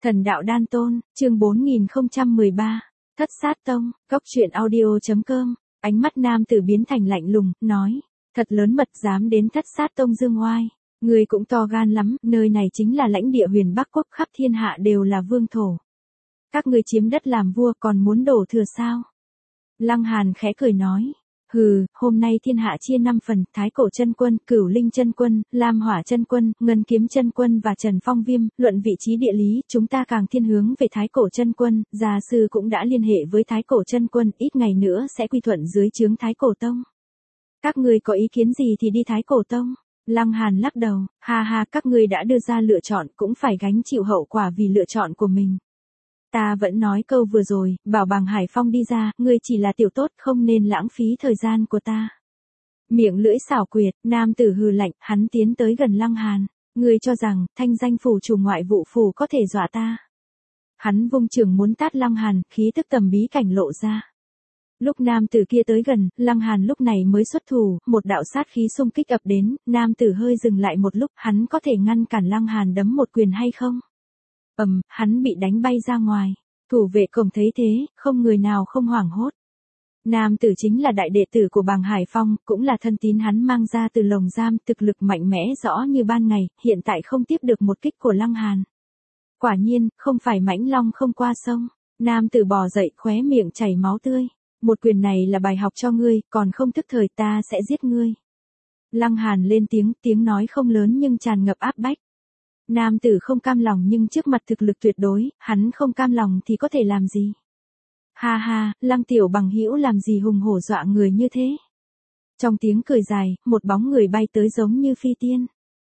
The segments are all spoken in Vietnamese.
Thần đạo đan tôn, chương 4013. Thất sát tông, góc truyện audio.com. Ánh mắt nam tử biến thành lạnh lùng, nói. Thật lớn mật dám đến thất sát tông dương oai. Người cũng to gan lắm, nơi này chính là lãnh địa huyền Bắc Quốc, khắp thiên hạ đều là vương thổ. Các ngươi chiếm đất làm vua còn muốn đổ thừa sao? Lăng Hàn khẽ cười nói. Hừ, hôm nay thiên hạ chia 5 phần, Thái Cổ chân quân, Cửu Linh chân quân, Lam Hỏa chân quân, Ngân Kiếm chân quân và Trần Phong Viêm, luận vị trí địa lý, chúng ta càng thiên hướng về Thái Cổ chân quân, gia sư cũng đã liên hệ với Thái Cổ chân quân, ít ngày nữa sẽ quy thuận dưới trướng Thái Cổ tông. Các ngươi có ý kiến gì thì đi Thái Cổ tông. Lăng Hàn lắc đầu, ha ha, các ngươi đã đưa ra lựa chọn cũng phải gánh chịu hậu quả vì lựa chọn của mình. Ta vẫn nói câu vừa rồi, bảo Bàng Hải Phong đi ra, ngươi chỉ là tiểu tốt, không nên lãng phí thời gian của ta. Miệng lưỡi xảo quyệt, nam tử hừ lạnh, hắn tiến tới gần Lăng Hàn. Ngươi cho rằng, thanh danh phủ chủ ngoại vụ phủ có thể dọa ta. Hắn vung trường muốn tát Lăng Hàn, khí tức tầm bí cảnh lộ ra. Lúc nam tử kia tới gần, Lăng Hàn lúc này mới xuất thủ, một đạo sát khí xung kích ập đến, nam tử hơi dừng lại một lúc, hắn có thể ngăn cản Lăng Hàn đấm một quyền hay không? Hắn bị đánh bay ra ngoài. Thủ vệ cổng thấy thế, không người nào không hoảng hốt. Nam tử chính là đại đệ tử của Bàng Hải Phong, cũng là thân tín hắn mang ra từ lồng giam, thực lực mạnh mẽ rõ như ban ngày, hiện tại không tiếp được một kích của Lăng Hàn. Quả nhiên, không phải mãnh long không qua sông. Nam tử bò dậy, khóe miệng chảy máu tươi. Một quyền này là bài học cho ngươi, còn không thức thời ta sẽ giết ngươi. Lăng Hàn lên tiếng nói không lớn nhưng tràn ngập áp bách. Nam tử không cam lòng nhưng trước mặt thực lực tuyệt đối, hắn không cam lòng thì có thể làm gì? Ha ha, Lăng tiểu bằng hữu làm gì hùng hổ dọa người như thế? Trong tiếng cười dài, một bóng người bay tới giống như phi tiên.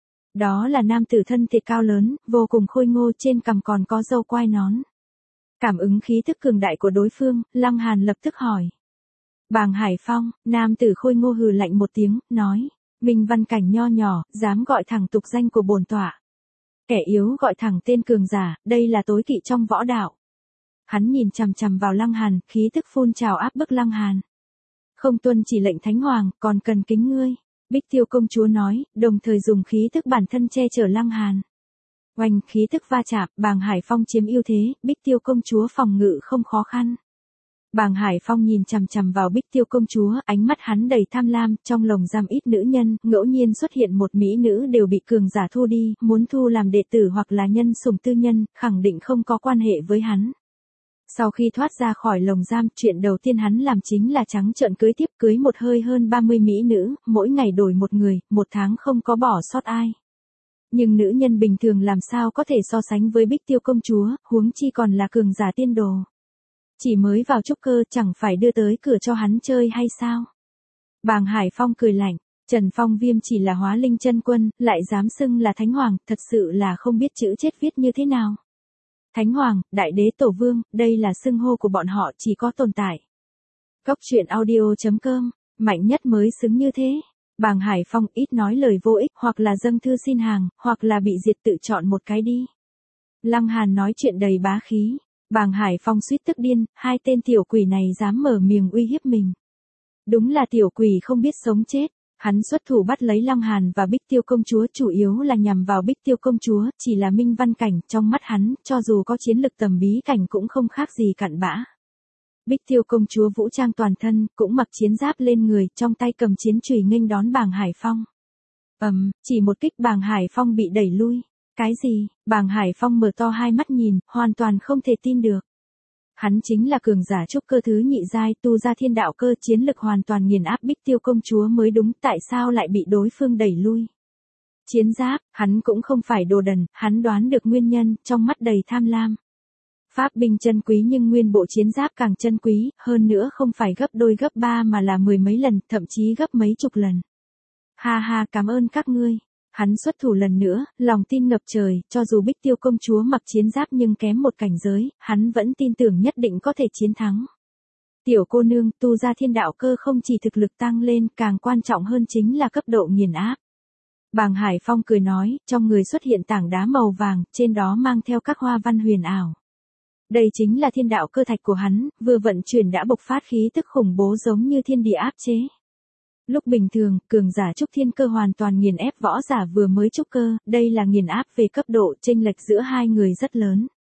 Đó là nam tử thân thể cao lớn, vô cùng khôi ngô, trên cằm còn có râu quai nón. Cảm ứng khí tức cường đại của đối phương, Lăng Hàn lập tức hỏi. Bàng Hải Phong, nam tử khôi ngô hừ lạnh một tiếng, nói. Minh văn cảnh nho nhỏ, dám gọi thẳng tục danh của bổn tọa. Kẻ yếu gọi thẳng tên cường giả, đây là tối kỵ trong võ đạo. Hắn nhìn chằm chằm vào Lăng Hàn, khí tức phun trào áp bức Lăng Hàn. Không tuân chỉ lệnh Thánh Hoàng, còn cần kính ngươi. Bích Tiêu công chúa nói, đồng thời dùng khí tức bản thân che chở Lăng Hàn. Oanh, khí tức va chạm, Bàng Hải Phong chiếm ưu thế, Bích Tiêu công chúa phòng ngự không khó khăn. Bàng Hải Phong nhìn chằm chằm vào Bích Tiêu công chúa, ánh mắt hắn đầy tham lam, trong lồng giam ít nữ nhân, ngẫu nhiên xuất hiện một mỹ nữ đều bị cường giả thu đi, muốn thu làm đệ tử hoặc là nhân sủng tư nhân, khẳng định không có quan hệ với hắn. Sau khi thoát ra khỏi lồng giam, chuyện đầu tiên hắn làm chính là trắng trợn cưới tiếp, cưới một hơi hơn 30 mỹ nữ, mỗi ngày đổi một người, một tháng không có bỏ sót ai. Nhưng nữ nhân bình thường làm sao có thể so sánh với Bích Tiêu công chúa, huống chi còn là cường giả tiên đồ. Chỉ mới vào trúc cơ chẳng phải đưa tới cửa cho hắn chơi hay sao? Bàng Hải Phong cười lạnh, Trần Phong Viêm chỉ là hóa linh chân quân, lại dám xưng là Thánh Hoàng, thật sự là không biết chữ chết viết như thế nào. Thánh Hoàng, Đại Đế Tổ Vương, đây là xưng hô của bọn họ chỉ có tồn tại. Góc truyện audio.com, mạnh nhất mới xứng như thế. Bàng Hải Phong ít nói lời vô ích, hoặc là dâng thư xin hàng, hoặc là bị diệt, tự chọn một cái đi. Lăng Hàn nói chuyện đầy bá khí. Bàng Hải Phong suýt tức điên, hai tên tiểu quỷ này dám mở miệng uy hiếp mình. Đúng là tiểu quỷ không biết sống chết. Hắn xuất thủ bắt lấy Lăng Hàn và Bích Tiêu công chúa, chủ yếu là nhằm vào Bích Tiêu công chúa, chỉ là minh văn cảnh, trong mắt hắn, cho dù có chiến lực tầm bí cảnh cũng không khác gì cặn bã. Bích Tiêu công chúa vũ trang toàn thân, cũng mặc chiến giáp lên người, trong tay cầm chiến chùy nghênh đón Bàng Hải Phong. Chỉ một kích Bàng Hải Phong bị đẩy lui. Cái gì? Bàng Hải Phong mở to hai mắt nhìn, hoàn toàn không thể tin được. Hắn chính là cường giả trúc cơ thứ nhị giai, tu ra thiên đạo cơ, chiến lực hoàn toàn nghiền áp Bích Tiêu công chúa mới đúng, tại sao lại bị đối phương đẩy lui? Chiến giáp, hắn cũng không phải đồ đần, hắn đoán được nguyên nhân, trong mắt đầy tham lam. Pháp binh chân quý nhưng nguyên bộ chiến giáp càng chân quý, hơn nữa không phải gấp đôi gấp ba mà là mười mấy lần, thậm chí gấp mấy chục lần. Ha ha, cảm ơn các ngươi. Hắn xuất thủ lần nữa, lòng tin ngập trời, cho dù Bích Tiêu công chúa mặc chiến giáp nhưng kém một cảnh giới, hắn vẫn tin tưởng nhất định có thể chiến thắng. Tiểu cô nương, tu ra thiên đạo cơ không chỉ thực lực tăng lên, càng quan trọng hơn chính là cấp độ nghiền áp. Bàng Hải Phong cười nói, trong người xuất hiện tảng đá màu vàng, trên đó mang theo các hoa văn huyền ảo. Đây chính là thiên đạo cơ thạch của hắn, vừa vận chuyển đã bộc phát khí tức khủng bố giống như thiên địa áp chế. Lúc bình thường, cường giả trúc thiên cơ hoàn toàn nghiền ép võ giả vừa mới trúc cơ, đây là nghiền áp về cấp độ, chênh lệch giữa hai người rất lớn.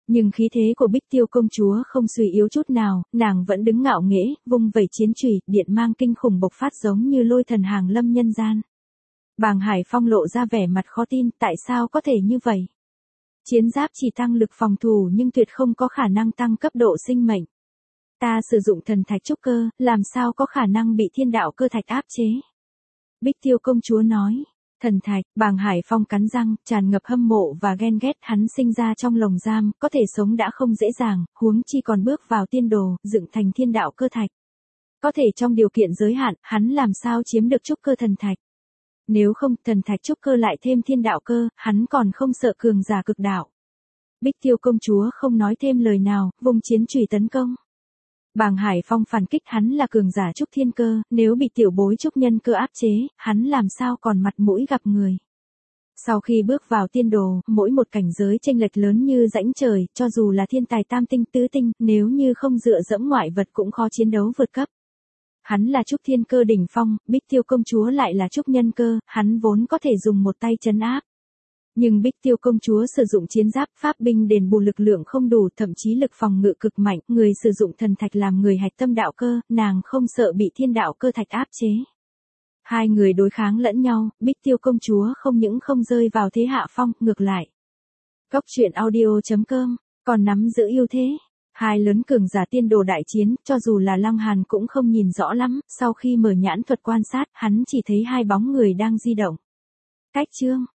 Nhưng khí thế của Bích Tiêu công chúa không suy yếu chút nào, nàng vẫn đứng ngạo nghễ, vung vẩy chiến chùy, điện mang kinh khủng bộc phát giống như lôi thần hàng lâm nhân gian. Bàng Hải Phong lộ ra vẻ mặt khó tin, tại sao có thể như vậy? Chiến giáp chỉ tăng lực phòng thủ nhưng tuyệt không có khả năng tăng cấp độ sinh mệnh. Ta sử dụng thần thạch trúc cơ, làm sao có khả năng bị thiên đạo cơ thạch áp chế? Bích Tiêu công chúa nói. Thần thạch, Bàng Hải Phong cắn răng, tràn ngập hâm mộ và ghen ghét, hắn sinh ra trong lồng giam, có thể sống đã không dễ dàng, huống chi còn bước vào tiên đồ, dựng thành thiên đạo cơ thạch. Có thể trong điều kiện giới hạn, hắn làm sao chiếm được trúc cơ thần thạch? Nếu không, thần thạch trúc cơ lại thêm thiên đạo cơ, hắn còn không sợ cường giả cực đạo. Bích Tiêu công chúa không nói thêm lời nào, vung chiến chùy tấn công. Bàng Hải Phong phản kích, hắn là cường giả trúc thiên cơ, nếu bị tiểu bối trúc nhân cơ áp chế, hắn làm sao còn mặt mũi gặp người. Sau khi bước vào tiên đồ, mỗi một cảnh giới chênh lệch lớn như rãnh trời, cho dù là thiên tài tam tinh tứ tinh, nếu như không dựa dẫm ngoại vật cũng khó chiến đấu vượt cấp. Hắn là trúc thiên cơ đỉnh phong, Bích Tiêu công chúa lại là trúc nhân cơ, hắn vốn có thể dùng một tay trấn áp. Nhưng Bích Tiêu công chúa sử dụng chiến giáp pháp binh đền bù lực lượng không đủ, thậm chí lực phòng ngự cực mạnh, người sử dụng thần thạch làm người hạch tâm đạo cơ, nàng không sợ bị thiên đạo cơ thạch áp chế. Hai người đối kháng lẫn nhau, Bích Tiêu công chúa không những không rơi vào thế hạ phong, ngược lại. Cốc truyện audio.com, còn nắm giữ ưu thế. Hai lớn cường giả tiên đồ đại chiến, cho dù là Lăng Hàn cũng không nhìn rõ lắm, sau khi mở nhãn thuật quan sát, hắn chỉ thấy hai bóng người đang di động. Cách chương